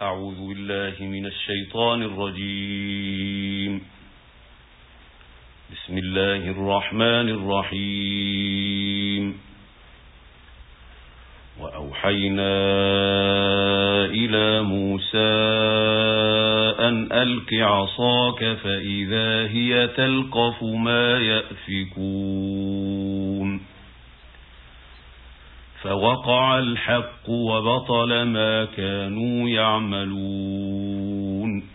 أعوذ بالله من الشيطان الرجيم. بسم الله الرحمن الرحيم. وأوحينا إلى موسى أن ألق عصاك فإذا هي تلقف ما يأفكون فوقع الحق وبطل ما كانوا يعملون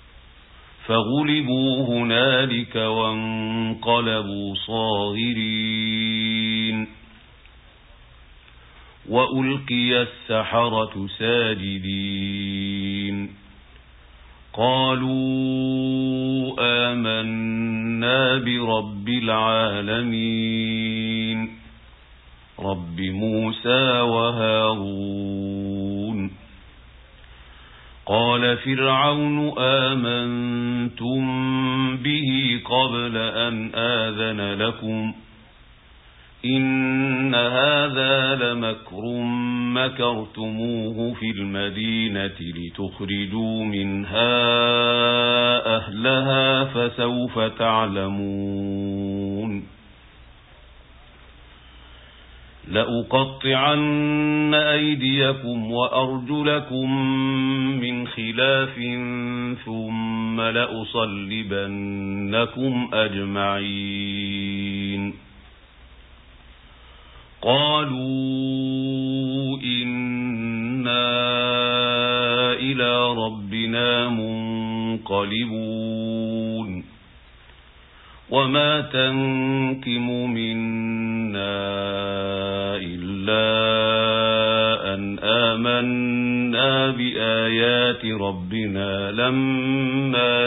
فغلبوا هنالك وانقلبوا صاغرين وألقي السحرة ساجدين قالوا آمنا برب العالمين رب موسى وهارون. قال فرعون آمنتم به قبل أن آذن لكم إن هذا لمكر مكرتموه في المدينة لتخرجوا منها أهلها فسوف تعلمون لأقطعن أيديكم وأرجلكم من خلاف ثم لأصلبنكم أجمعين. قالوا إنا إلى ربنا منقلبون وما تنقم منا إلا أن آمنا بآيات ربنا لما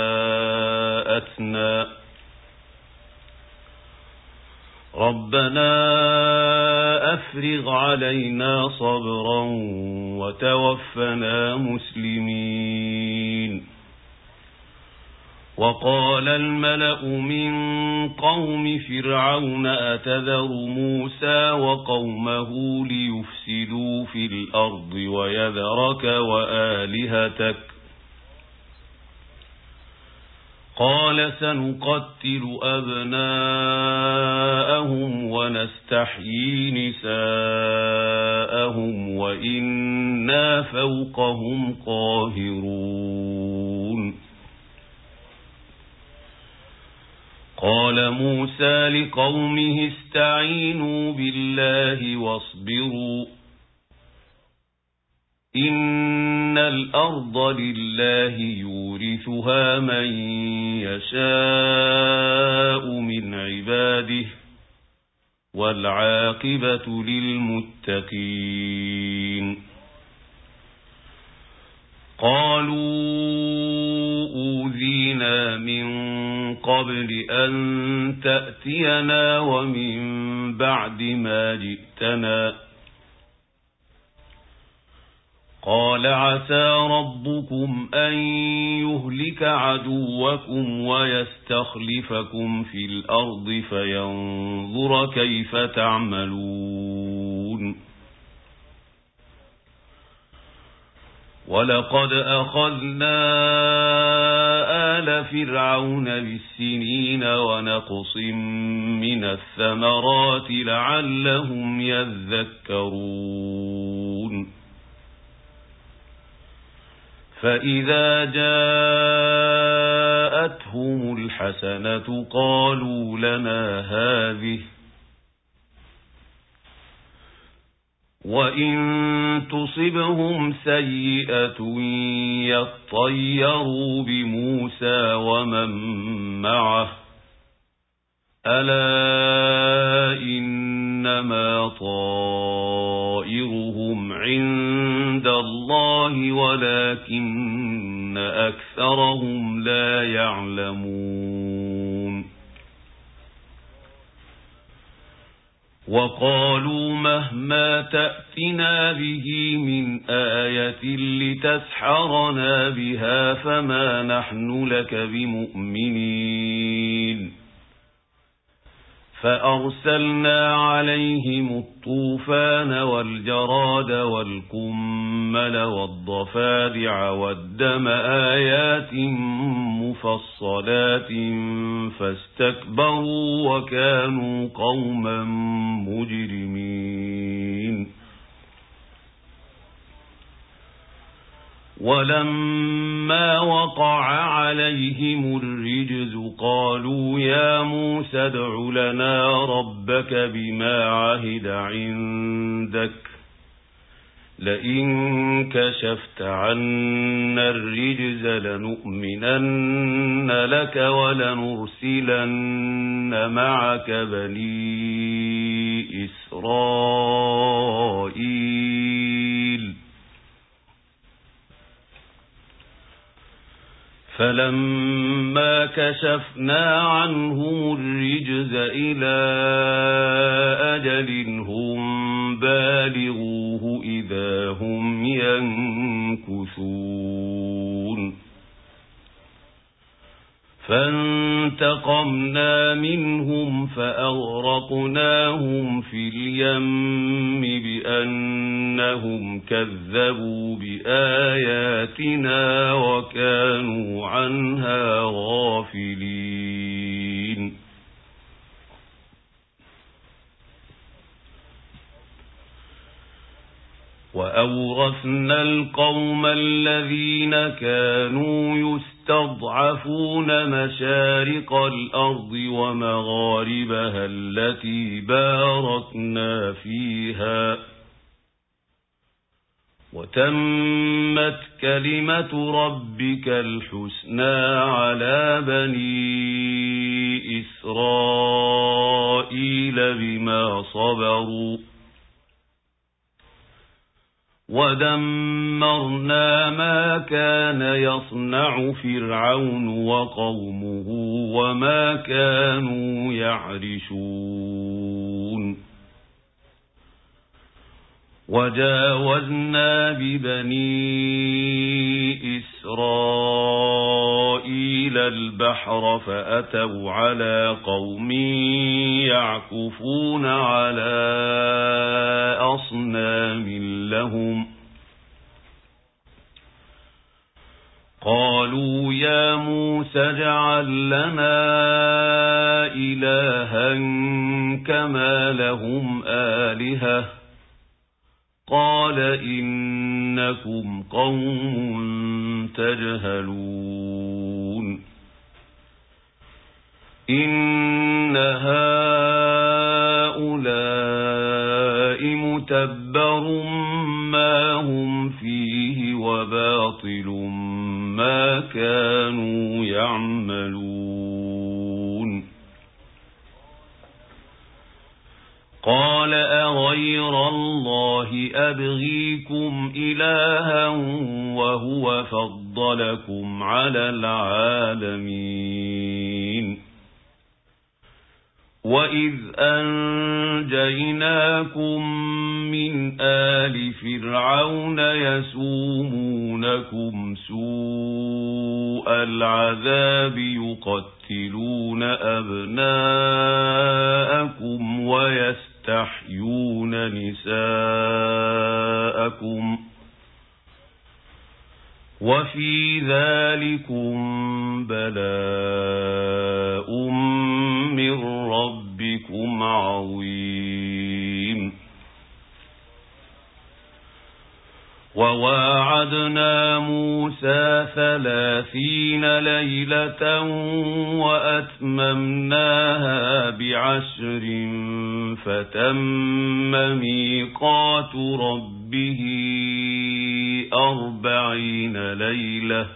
جاءتنا ربنا أفرغ علينا صبرا وتوفنا مسلمين. وقال الملأ من قوم فرعون أتذر موسى وقومه ليفسدوا في الأرض ويذرك وآلهتك قال سنقتل أبناءهم ونستحيي نساءهم وإنا فوقهم قاهرون. قال موسى لقومه استعينوا بالله واصبروا إن الأرض لله يورثها من يشاء من عباده والعاقبة للمتقين. قالوا أوذينا من قبل أن تأتينا ومن بعد ما جئتنا قال عسى ربكم أن يهلك عدوكم ويستخلفكم في الأرض فينظر كيف تعملون. ولقد أخذنا آل فرعون بالسنين ونقص من الثمرات لعلهم يذكرون. فإذا جاءتهم الحسنة قالوا لنا هذه وإن تصبهم سيئة يطيروا بموسى ومن معه ألا إنما طائرهم عند الله ولكن أكثرهم لا يعلمون. وقالوا مهما تأتنا به من آية لتسحرنا بها فما نحن لك بمؤمنين. فأرسلنا عليهم الطوفان والجراد والقمل والضفادع والدم آيات مفصلات فاستكبروا وكانوا قوما مجرمين ولما وقع عليهم الرجز قالوا يا موسى ادع لنا ربك بما عهد عندك لئن كشفت عنا الرجز لنؤمنن لك ولنرسلن معك بني إسرائيل فلما كشفنا عنهم الرجز إلى أجل هم بالغوه إذا هم ينكثون فانتقمنا منهم فأغرقناهم في اليم بأنهم كذبوا بآياتنا وكانوا عنها غافلين وأورثنا القوم الذين كانوا يستضعفون مشارق الأرض ومغاربها التي باركنا فيها وتمت كلمة ربك الحسنى على بني إسرائيل بما صبروا ودمرنا ما كان يصنع فرعون وقومه وما كانوا يعرشون وجاوزنا ببني إسرائيل البحر فأتوا على قوم يعكفون على أصنام لهم قالوا يا موسى اجعل لنا إلها كما لهم آلهة قال إنكم قوم تجهلون إن هؤلاء متبر ما هم فيه وباطل ما كانوا يعملون قال أغير الله أبغيكم إلها وهو فضلكم على العالمين وإذ أنجيناكم من آل فرعون يسومونكم سوء العذاب يقتلون أبناءكم ويستحيون نساءكم وفي ذلكم بلاء من ربكم عظيم وواعدنا موسى 30 ليلة وأتممناها ب10 فتم ميقات ربه 40 ليلة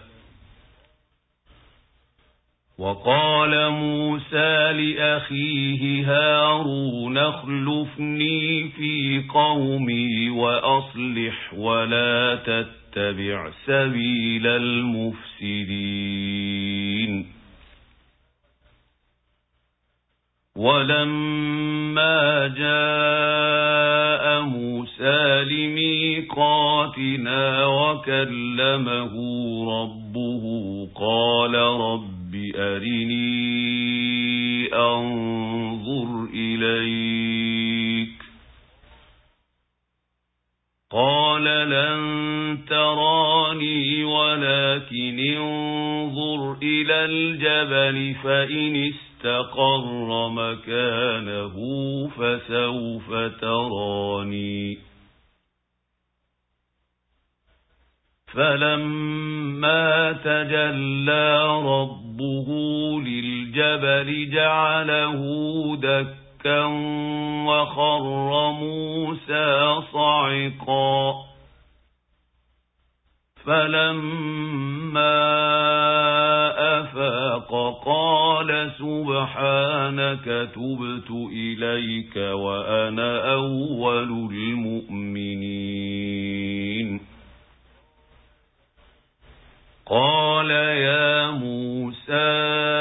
وقال موسى لأخيه هارون اخلفني في قومي وأصلح ولا تتبع سبيل المفسدين ولما جاء موسى لميقاتنا وكلمه ربه قال رب أرني أنظر إليك قال لن تراني ولكن انظر إلى الجبل فإن استقر مكانه فسوف تراني فلما تجلى ربه للجبل جعله دكا وخر موسى صعقا فلما أفاق قال سبحانك تبت إليك وأنا أول المؤمنين قال يا موسى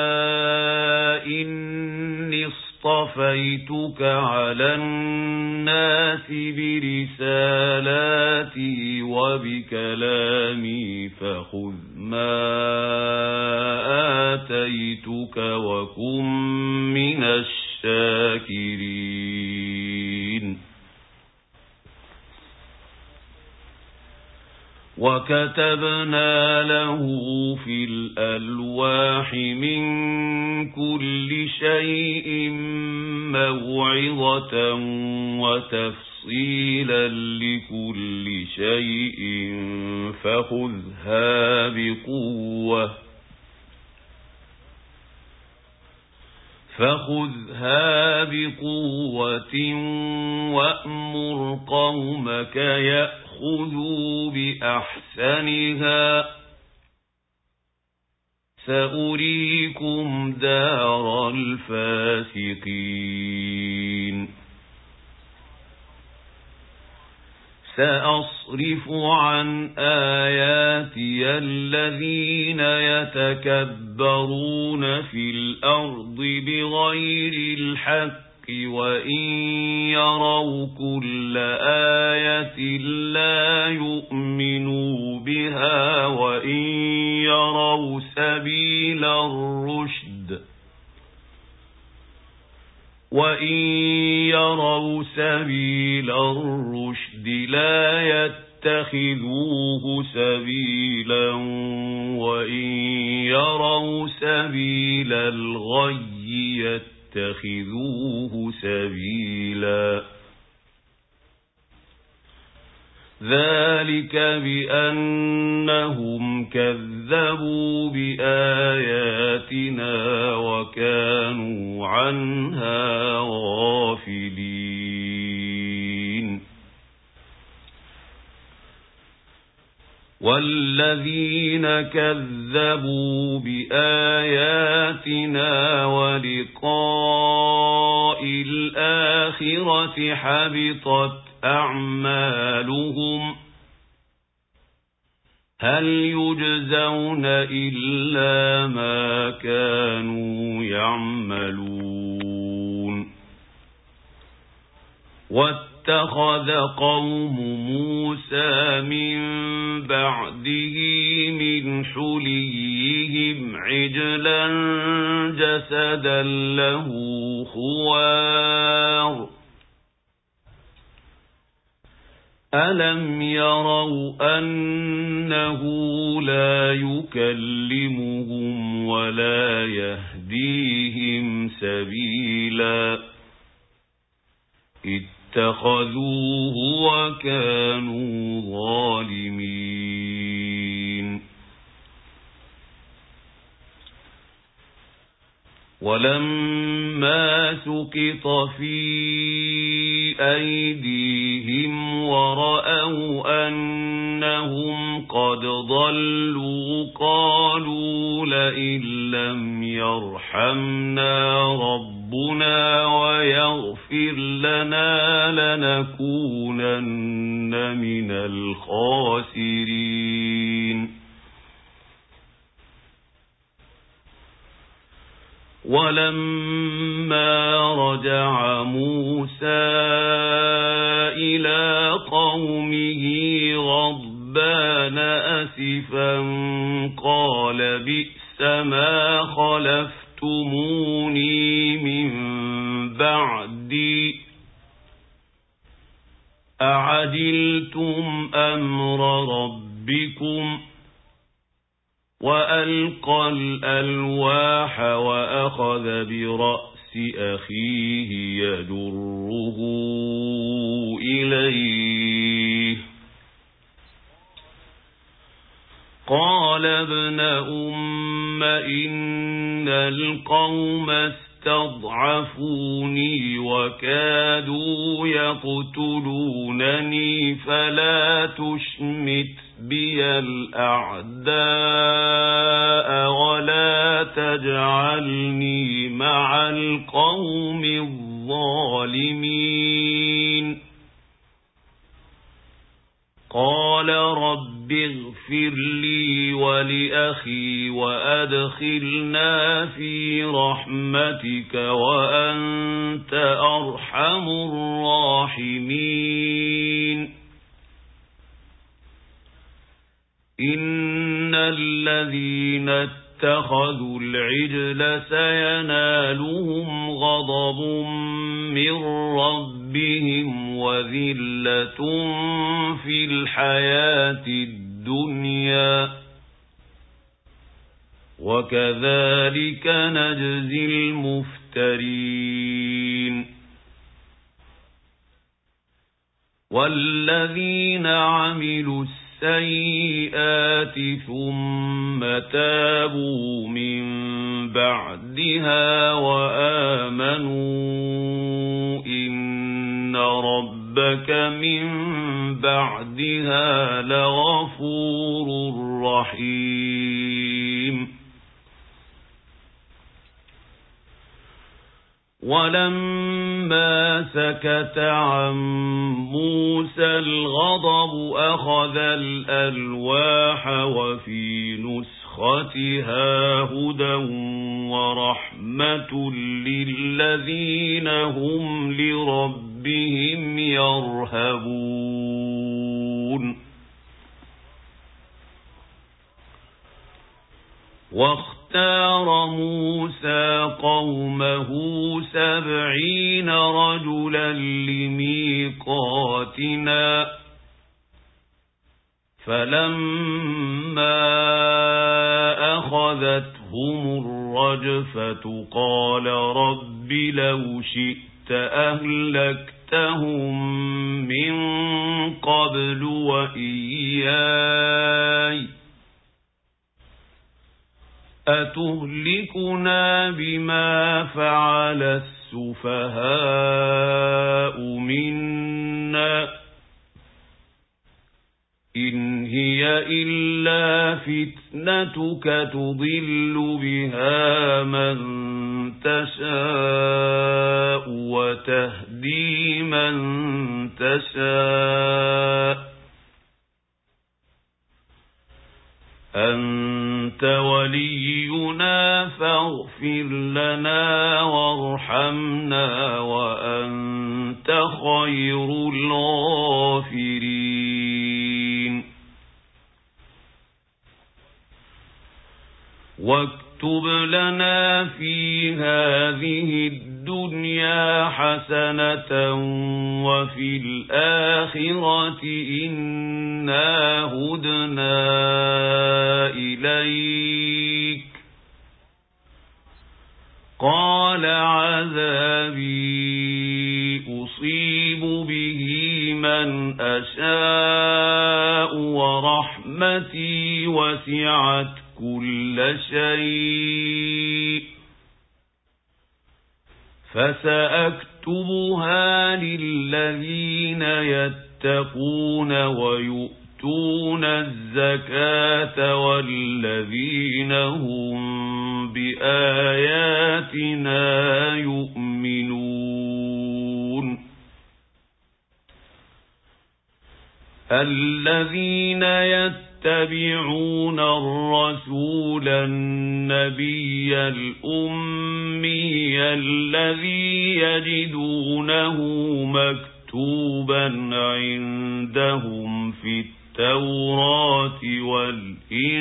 إني اصطفيتك على الناس برسالاتي وبكلامي فخذ ما آتيتك وكن من الشاكرين وكتبنا له في الألواح من كل شيء موعظة وتفصيلا لكل شيء فخذها بقوة وأمر قومك يأخذوا بأحسنها سأريكم دار الفاسقين سأصرف عن آياتي الذين يتكبرون في الأرض بغير الحق وإن يروا كل آية لا يؤمنوا بها وإن يروا سبيل الرشد لا يتخذوه سبيلا وإن يروا سبيل الغي يتخذوه سبيلا ذلك بأنهم كذبوا بآياتنا وكانوا عنها غافلين والذين كذبوا بآياتنا ولقاء الآخرة حبطت أعمالهم هل يجزون إلا ما كانوا يعملون واتخذ قوم موسى من بعده من حليهم عجلا جسدا له خوار ألم يروا أنه لا يكلمهم ولا يهديهم سبيلا اتخذوه وكانوا ظالمين ولما سقط في أيديهم ورأوا أنهم قد ضلوا قالوا لئن لم يرحمنا ربنا ويغفر لنا لنكونن من الخاسرين ولما رجع موسى إلى قومه غضبان أسفا قال بئس ما خلفتموني أعجلتم أمر ربكم وألقى الألواح وأخذ برأس أخيه يجره إليه قال ابن أم إن القوم استضعفوني وكادوا يقتلونني فلا تشمت بي الأعداء ولا تجعلني مع القوم الظالمين قال رب اغفر لي ولأخي وأدخلنا في رحمتك وأنت أرحم الراحمين إن الذين اتخذوا العجل سينالهم غضب من ربهم وذلة في الحياة الدنيا وكذلك نجزي المفترين والذين عملوا السيئات ثم تابوا من بعدها وآمنوا إن ربك من بعدها لغفور رحيم ولما سكت عن موسى الغضب أخذ الألواح وفي نسختها هدى ورحمة للذين هم لربهم يرهبون واختار موسى قومه 70 رجلا لميقاتنا فلما أخذتهم الرجفة قال رب لو شئت أهلكتهم من قبل وإياي أتهلكنا بما فعل السفهاء منا إن هي إلا فتنتك تضل بها من تشاء وتهدي من تشاء أنت ولينا فاغفر لنا وارحمنا وأنت خير الغافرين واكتب لنا في هذه الدنيا حسنة وفي الآخرة إنا هدنا إليك قال عذابي أصيب به من أشاء ورحمتي وسعت كل شيء فسأكتبها للذين يتقون ويؤتون الزكاة والذين هم بآياتنا يؤمنون الذين يتبعون الرسول النبي الأمي الذي يجدونه مكتوبا عندهم في التوراة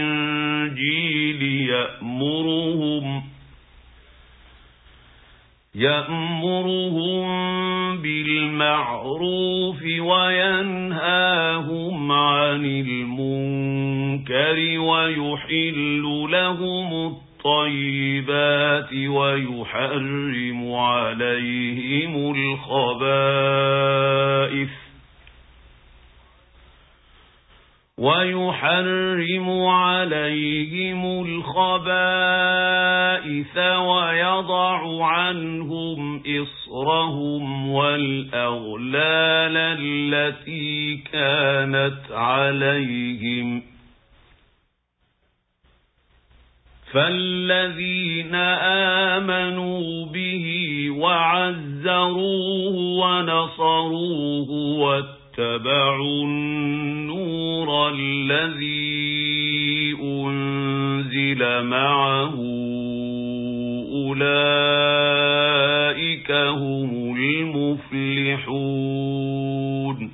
والإنجيل يأمرهم بالمعروف وينهاهم عن المنكر ويحل لهم الطيبات ويحرم عليهم الخبائث ويضع عنهم إصرهم والأغلال التي كانت عليهم فالذين آمنوا به وعزروه ونصروه واتبعوا النور الذي أنزل معه أولئك هم المفلحون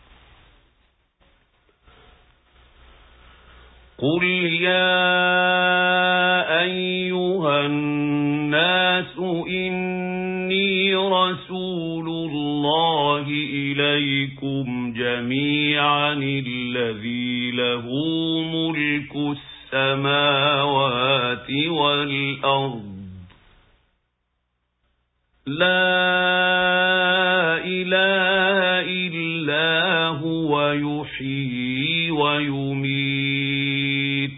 قل يا أيها الناس إني رسول الله إليكم جميعا الذي له ملك السماوات والأرض لا إله إلا هو يحيي ويميت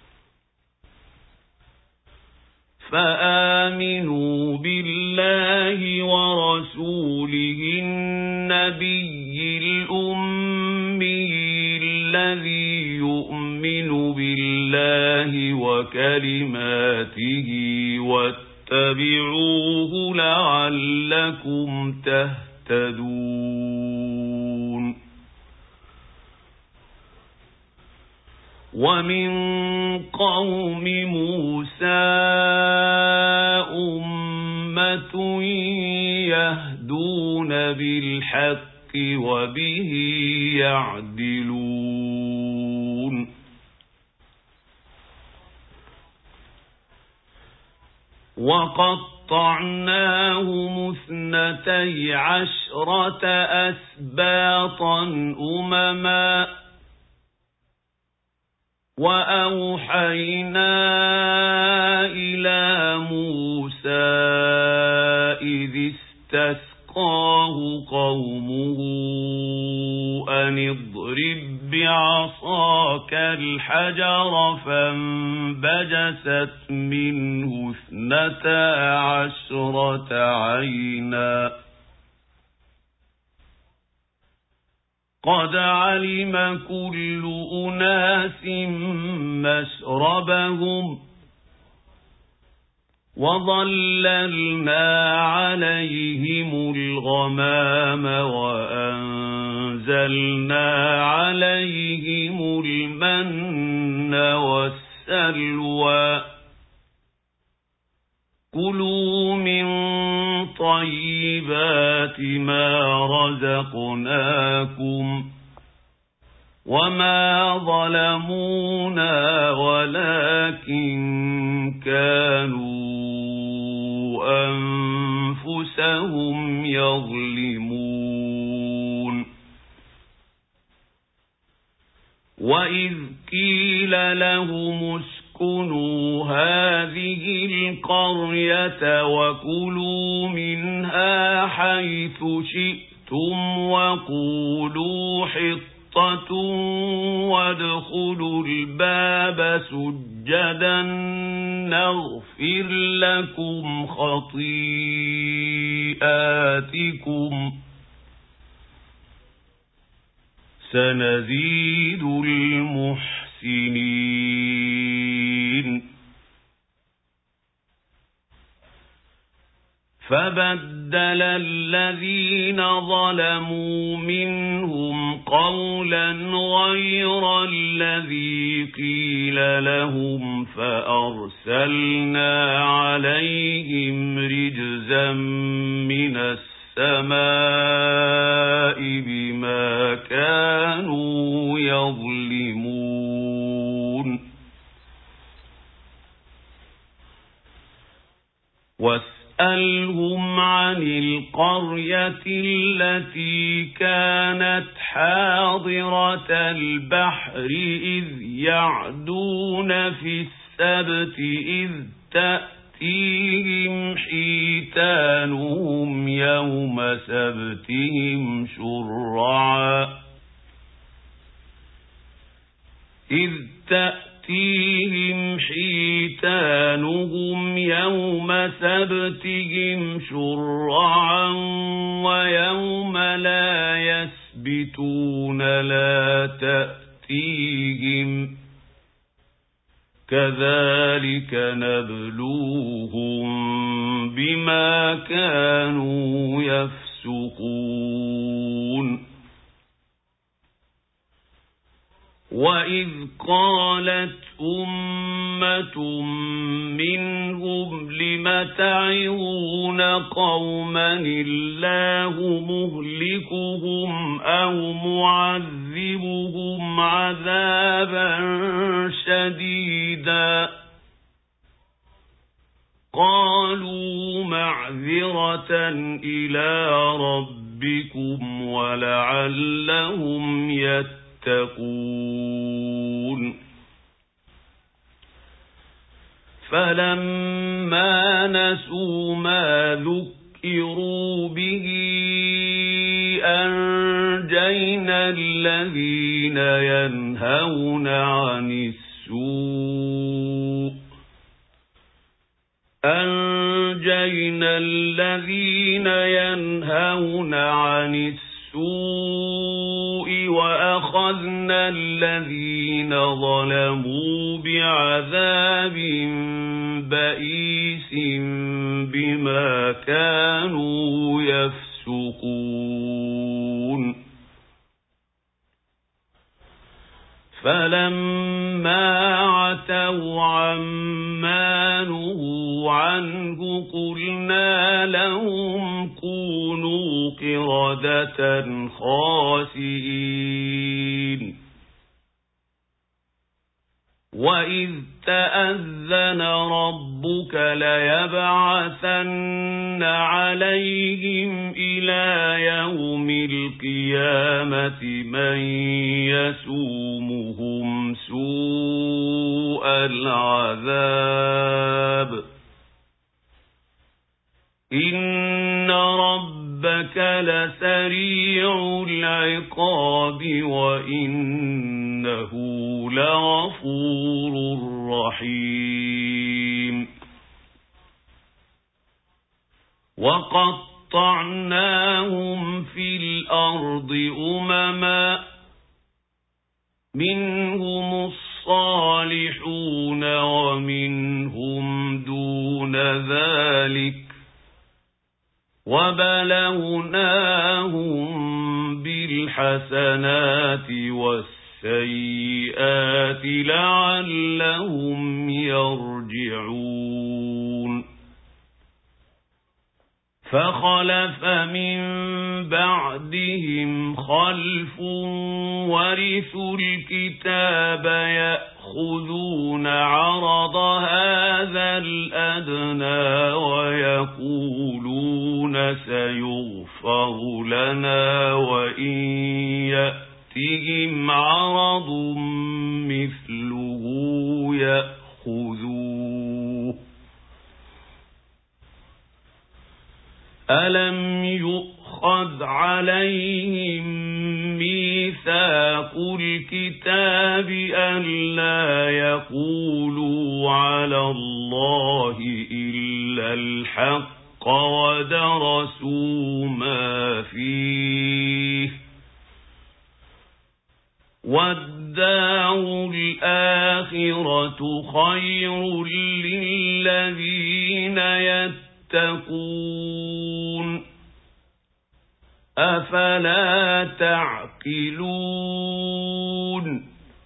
فآمنوا بالله ورسوله النبي الأمي الذي يؤمن بالله وكلماته واتبعوه لعلكم تهتدون ومن قوم موسى أمة يهدون بالحق وبه يعدلون وقطعناهم 12 أسباطا أمما وأوحينا إلى موسى إذ استسقاه قومه أن اضرب بعصاك الحجر فانبجست منه 12 عينا قد علم كل أناس مشربهم وظللنا عليهم الغمام وأنزلنا عليهم المن والسلوى كلوا من طيبات ما رزقناكم وما ظلمونا ولكن كانوا أنفسهم يظلمون وإذ قيل لهم اسكنوا هذه القرية وكلوا منها حيث شئتم وقولوا حطة وادخلوا الباب سجدا نغفر لكم خطيئاتكم سنزيد المحسنين فبدل الذين ظلموا منهم قولا غير الذي قيل لهم فأرسلنا عليهم رجزا من السماء بما كانوا يظلمون واسألهم عن القرية التي كانت حاضرة البحر إذ يعدون في السبت إذ تأتيهم حيتانهم يوم سبتهم شرعا ويوم لا يسبتون لا تأتيهم كذلك نبلوهم بما كانوا يفسقون وَإِذْ قَالَتْ أُمَّةٌ مِّنْهُمْ لِمَ تَعِظُونَ قَوْمًا اللَّهُ مُهْلِكُهُمْ أَوْ مُعَذِّبُهُمْ عَذَابًا شَدِيدًا قَالُوا مَعْذِرَةً إِلَى رَبِّكُمْ وَلَعَلَّهُمْ يتقون فلما نسوا ما ذكروا به أنجينا الذين ينهون عن السوء وأخذنا الذين ظلموا بعذاب بئيس بما كانوا يفسقون فلما عتوا عما نهوا عنه قلنا لهم كونوا قردة خاسئين وَإِذْ تَأَذَّنَ رَبُّكَ لَيَبْعَثَنَّ عَلَيْهِمْ إِلَى يَوْمِ الْقِيَامَةِ مَنْ يَسُومُهُمْ سُوءَ الْعَذَابِ إِنَّ رَبَّكَ لَسَرِيعُ الْعِقَابِ وَإِنَّهُ لَغَفُورٌ رَّحِيمٌ وَقَطَّعْنَاهُمْ فِي الْأَرْضِ أُمَمًا مِنْهُمُ الصَّالِحُونَ وَمِنْهُمْ دُونَ ذَلِكَ وَبَلَوْنَاهُمْ بِالْحَسَنَاتِ والسيئات لعلهم يرجعون فخلف من بعدهم خلف ورثوا الكتاب يأخذون عرض هذا الأدنى ويقولون سيغفر لنا وإن يأتهم عرض مثله يأخذوه ألم يؤخذ عليهم ميثاق الكتاب ألا يقولوا على الله إلا الحق ودرسوا ما فيه والدار الآخرة خير للذين يتقون أفلا تعقلون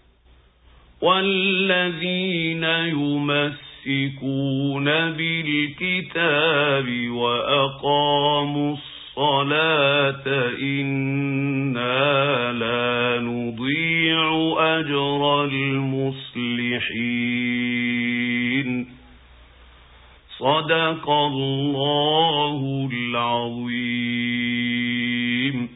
والذين يمسكون بالكتاب وأقاموا الصلاة إنا لا نضيع أجر المصلحين صدق الله العظيم.